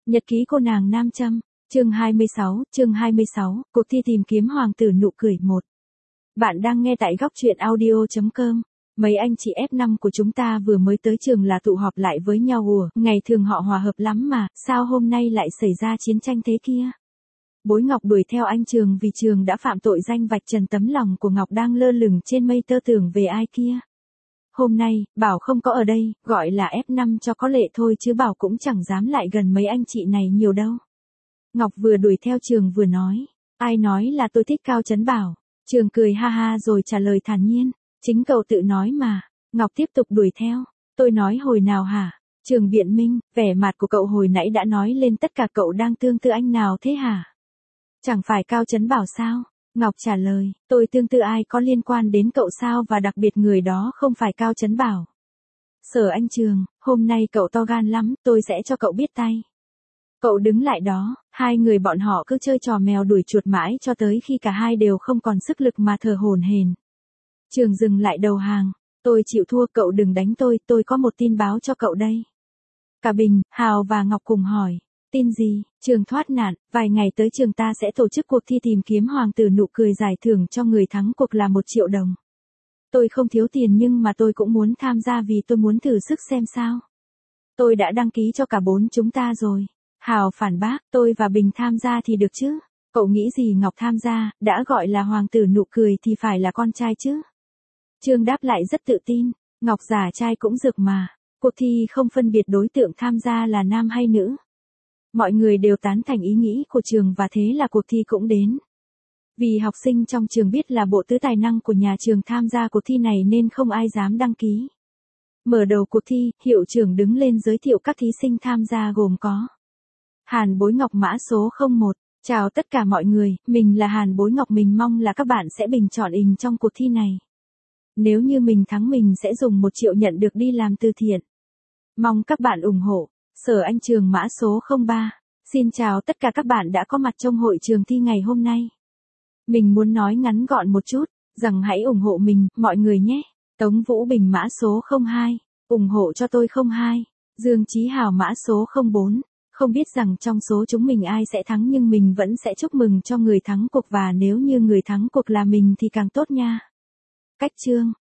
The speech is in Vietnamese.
Nhật ký cô nàng Nam Châm, chương 26, cuộc thi tìm kiếm hoàng tử nụ cười 1. Bạn đang nghe tại góc truyện audio.com. Mấy anh chị F5 của chúng ta vừa mới tới trường là tụ họp lại với nhau ngày thường họ hòa hợp lắm mà, sao hôm nay lại xảy ra chiến tranh thế kia? Bối Ngọc đuổi theo anh Trường vì Trường đã phạm tội danh vạch trần tấm lòng của Ngọc đang lơ lửng trên mây tơ tưởng về ai kia. Hôm nay, Bảo không có ở đây, gọi là F5 cho có lệ thôi chứ Bảo cũng chẳng dám lại gần mấy anh chị này nhiều đâu. Ngọc vừa đuổi theo Trường vừa nói, ai nói là tôi thích Cao Trấn Bảo. Trường cười ha ha rồi trả lời thản nhiên, chính cậu tự nói mà. Ngọc tiếp tục đuổi theo, tôi nói hồi nào hả? Trường biện minh, vẻ mặt của cậu hồi nãy đã nói lên tất cả, cậu đang tương tư anh nào thế hả? Chẳng phải Cao Trấn Bảo sao? Ngọc trả lời, tôi tương tư ai có liên quan đến cậu sao, và đặc biệt người đó không phải Cao Trấn Bảo. Sở anh Trường, hôm nay cậu to gan lắm, tôi sẽ cho cậu biết tay. Cậu đứng lại đó, hai người bọn họ cứ chơi trò mèo đuổi chuột mãi cho tới khi cả hai đều không còn sức lực mà thở hổn hển. Trường dừng lại đầu hàng, tôi chịu thua, cậu đừng đánh tôi có một tin báo cho cậu đây. Cả Bình, Hào và Ngọc cùng hỏi. Tin gì? Trường thoát nạn, vài ngày tới trường ta sẽ tổ chức cuộc thi tìm kiếm hoàng tử nụ cười, giải thưởng cho người thắng cuộc là 1 triệu đồng. Tôi không thiếu tiền nhưng mà tôi cũng muốn tham gia vì tôi muốn thử sức xem sao. Tôi đã đăng ký cho cả 4 chúng ta rồi. Hào phản bác, tôi và Bình tham gia thì được chứ. Cậu nghĩ gì Ngọc tham gia, đã gọi là hoàng tử nụ cười thì phải là con trai chứ. Trương đáp lại rất tự tin, Ngọc giả trai cũng rực mà. Cuộc thi không phân biệt đối tượng tham gia là nam hay nữ. Mọi người đều tán thành ý nghĩ của Trường và thế là cuộc thi cũng đến. Vì học sinh trong trường biết là bộ tứ tài năng của nhà trường tham gia cuộc thi này nên không ai dám đăng ký. Mở đầu cuộc thi, hiệu trưởng đứng lên giới thiệu các thí sinh tham gia gồm có Hàn Bối Ngọc mã số 01. Chào tất cả mọi người, mình là Hàn Bối Ngọc, mình mong là các bạn sẽ bình chọn mình trong cuộc thi này. Nếu như mình thắng mình sẽ dùng 1 triệu nhận được đi làm từ thiện. Mong các bạn ủng hộ. Sở anh Trường mã số 03. Xin chào tất cả các bạn đã có mặt trong hội trường thi ngày hôm nay. Mình muốn nói ngắn gọn một chút, rằng hãy ủng hộ mình, mọi người nhé. Tống Vũ Bình mã số 02. Ủng hộ cho tôi 02. Dương Chí Hào mã số 04. Không biết rằng trong số chúng mình ai sẽ thắng nhưng mình vẫn sẽ chúc mừng cho người thắng cuộc, và nếu như người thắng cuộc là mình thì càng tốt nha. Cách chương.